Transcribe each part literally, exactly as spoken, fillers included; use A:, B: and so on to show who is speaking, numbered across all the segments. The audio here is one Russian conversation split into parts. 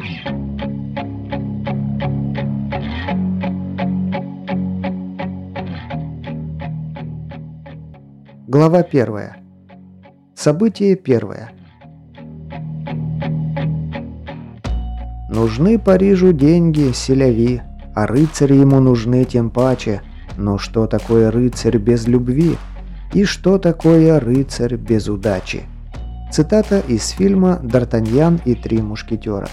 A: Глава первая. Событие первое. Нужны Парижу деньги, селяви, а рыцари ему нужны тем паче. Но что такое рыцарь без любви? И что такое рыцарь без удачи? Цитата из фильма «Д'Артаньян и три мушкетера».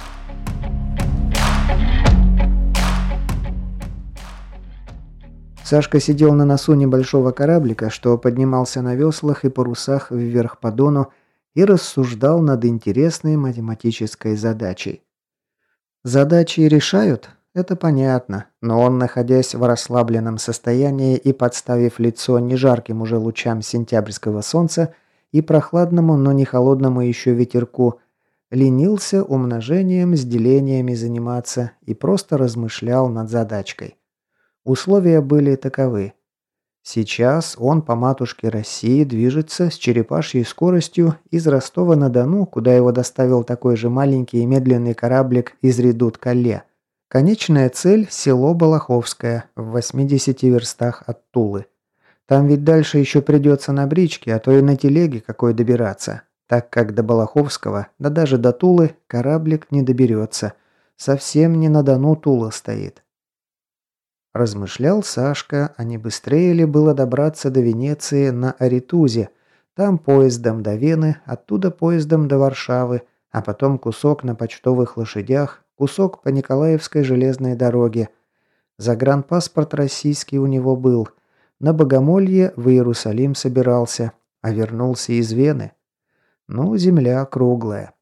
A: Сашка сидел на носу небольшого кораблика, что поднимался на веслах и парусах вверх по Дону, и рассуждал над интересной математической задачей. Задачи решают? Это понятно, но он, находясь в расслабленном состоянии и подставив лицо не жарким уже лучам сентябрьского солнца и прохладному, но не холодному еще ветерку, ленился умножением с делениями заниматься и просто размышлял над задачкой. Условия были таковы. Сейчас он по матушке России движется с черепашьей скоростью из Ростова-на-Дону, куда его доставил такой же маленький и медленный кораблик из Редут-Калле. Конечная цель – село Балаховское, в восьмидесяти верстах от Тулы. Там ведь дальше еще придется на бричке, а то и на телеге какой добираться, так как до Балаховского, да даже до Тулы, кораблик не доберется. Совсем не на Дону Тула стоит. Размышлял Сашка, а не быстрее ли было добраться до Венеции на Аритузе, там поездом до Вены, оттуда поездом до Варшавы, а потом кусок на почтовых лошадях, кусок по Николаевской железной дороге. Загранпаспорт российский у него был. На Богомолье в Иерусалим собирался, а вернулся из Вены. Ну, земля круглая.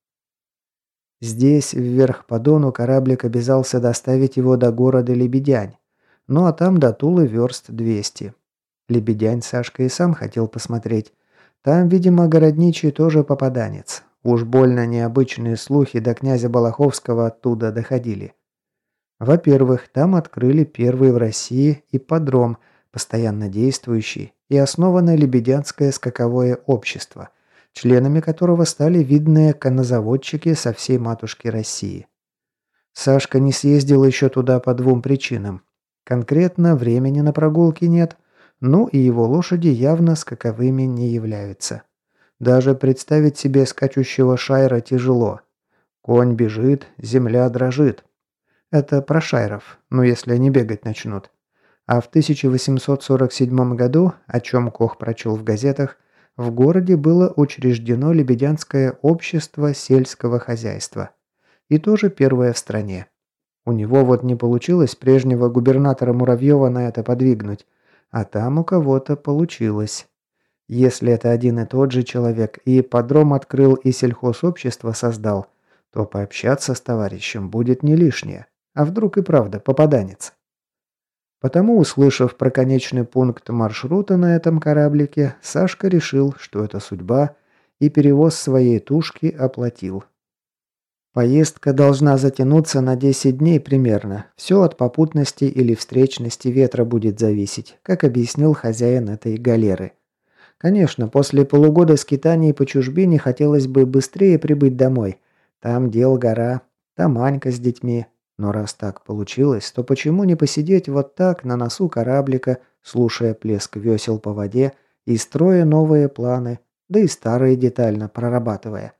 A: Здесь, вверх по Дону, кораблик обязался доставить его до города Лебедянь. Ну а там до Тулы верст двести. Лебедянь Сашка и сам хотел посмотреть. Там, видимо, городничий тоже попаданец. Уж больно необычные слухи до князя Балаховского оттуда доходили. Во-первых, там открыли первый в России ипподром, постоянно действующий, и основано Лебедянское скаковое общество, членами которого стали видные коннозаводчики со всей матушки России. Сашка не съездил еще туда по двум причинам. Конкретно времени на прогулки нет, ну и его лошади явно скаковыми не являются. Даже представить себе скачущего шайра тяжело. Конь бежит, земля дрожит. Это про шайров, ну если они бегать начнут. А в тысяча восемьсот сорок седьмом году, о чем Кох прочел в газетах, в городе было учреждено Лебедянское общество сельского хозяйства. И тоже первое в стране. У него вот не получилось прежнего губернатора Муравьева на это подвигнуть, а там у кого-то получилось. Если это один и тот же человек и ипподром открыл и сельхозобщество создал, то пообщаться с товарищем будет не лишнее. А вдруг и правда попаданец? Потому, услышав про конечный пункт маршрута на этом кораблике, Сашка решил, что это судьба, и перевоз своей тушки оплатил. Поездка должна затянуться на десять дней примерно. Все от попутности или встречности ветра будет зависеть, как объяснил хозяин этой галеры. Конечно, после полугода скитаний по чужбине хотелось бы быстрее прибыть домой. Там дел гора, там Анька с детьми. Но раз так получилось, то почему не посидеть вот так на носу кораблика, слушая плеск весел по воде и строя новые планы, да и старые детально прорабатывая.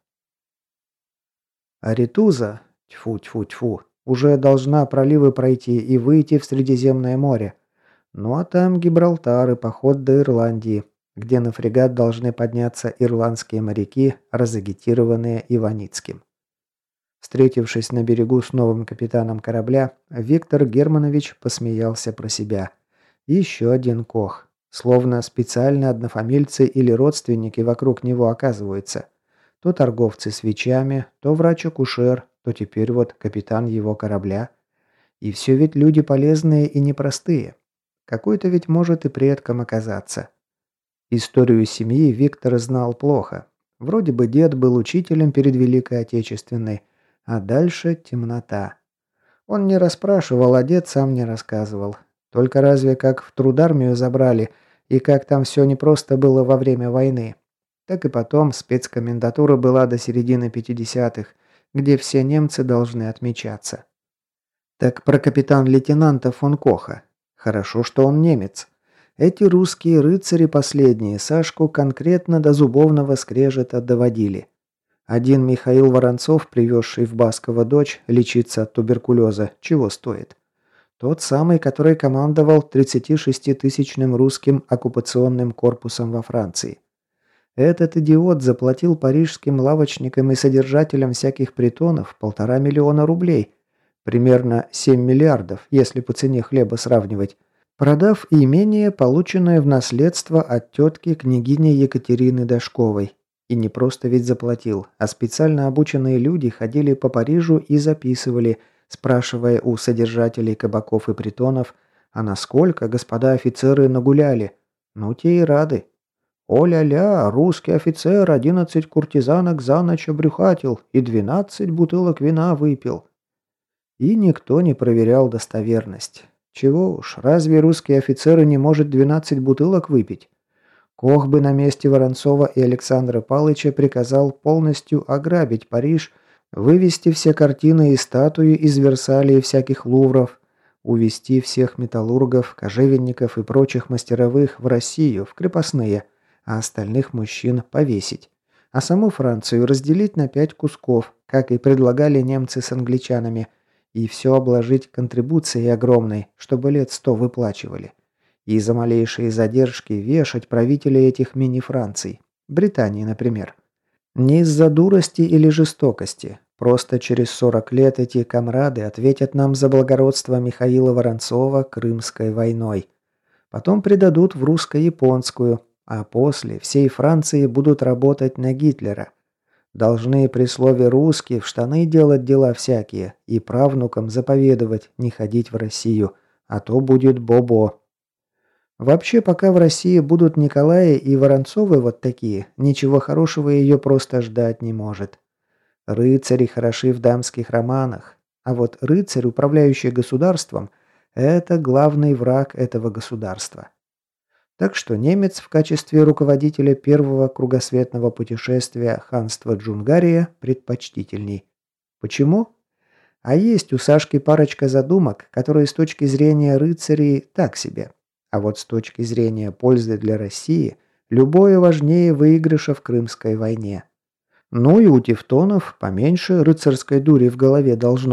A: Аритуза, тьфу-тьфу-тьфу, уже должна проливы пройти и выйти в Средиземное море. Ну а там Гибралтар и поход до Ирландии, где на фрегат должны подняться ирландские моряки, разагитированные Иваницким. Встретившись на берегу с новым капитаном корабля, Виктор Германович посмеялся про себя. Еще один Кох. Словно специально однофамильцы или родственники вокруг него оказываются. То торговцы свечами, то врач-акушер, то теперь вот капитан его корабля. И все ведь люди полезные и непростые. Какой-то ведь может и предком оказаться. Историю семьи Виктор знал плохо. Вроде бы дед был учителем перед Великой Отечественной, а дальше темнота. Он не расспрашивал, а дед сам не рассказывал. Только разве как в трудармию забрали, и как там все непросто было во время войны. Так и потом спецкомендатура была до середины пятидесятых, где все немцы должны отмечаться. Так про капитан-лейтенанта фон Коха. Хорошо, что он немец. Эти русские рыцари последние Сашку конкретно до зубовного скрежета доводили. Один Михаил Воронцов, привезший в Басково дочь лечиться от туберкулеза, чего стоит? Тот самый, который командовал тридцатишеститысячным русским оккупационным корпусом во Франции. Этот идиот заплатил парижским лавочникам и содержателям всяких притонов полтора миллиона рублей, примерно семь миллиардов, если по цене хлеба сравнивать, продав имение, полученное в наследство от тетки княгини Екатерины Дашковой. И не просто ведь заплатил, а специально обученные люди ходили по Парижу и записывали, спрашивая у содержателей кабаков и притонов, а насколько господа офицеры нагуляли. Ну, те и рады. «О-ля-ля, русский офицер одиннадцать куртизанок за ночь обрюхатил и двенадцать бутылок вина выпил». И никто не проверял достоверность. Чего уж, разве русский офицер не может двенадцать бутылок выпить? Кох бы на месте Воронцова и Александра Палыча приказал полностью ограбить Париж, вывести все картины и статуи из Версаля и всяких лувров, увезти всех металлургов, кожевенников и прочих мастеровых в Россию, в крепостные, а остальных мужчин повесить. А саму Францию разделить на пять кусков, как и предлагали немцы с англичанами, и все обложить контрибуцией огромной, чтобы лет сто выплачивали. И за малейшие задержки вешать правителей этих мини-Франций, Британии, например. Не из-за дурости или жестокости, просто через сорок лет эти комрады ответят нам за благородство Михаила Воронцова Крымской войной. Потом предадут в русско-японскую, а после всей Франции будут работать на Гитлера. Должны при слове «русский» в штаны делать дела всякие и правнукам заповедовать не ходить в Россию, а то будет бобо. Вообще, пока в России будут Николаи и Воронцовы вот такие, ничего хорошего ее просто ждать не может. Рыцари хороши в дамских романах, а вот рыцарь, управляющий государством, это главный враг этого государства. Так что немец в качестве руководителя первого кругосветного путешествия ханства Джунгария предпочтительней. Почему? А есть у Сашки парочка задумок, которые с точки зрения рыцарей так себе. А вот с точки зрения пользы для России, любое важнее выигрыша в Крымской войне. Ну и у тевтонов поменьше рыцарской дури в голове должно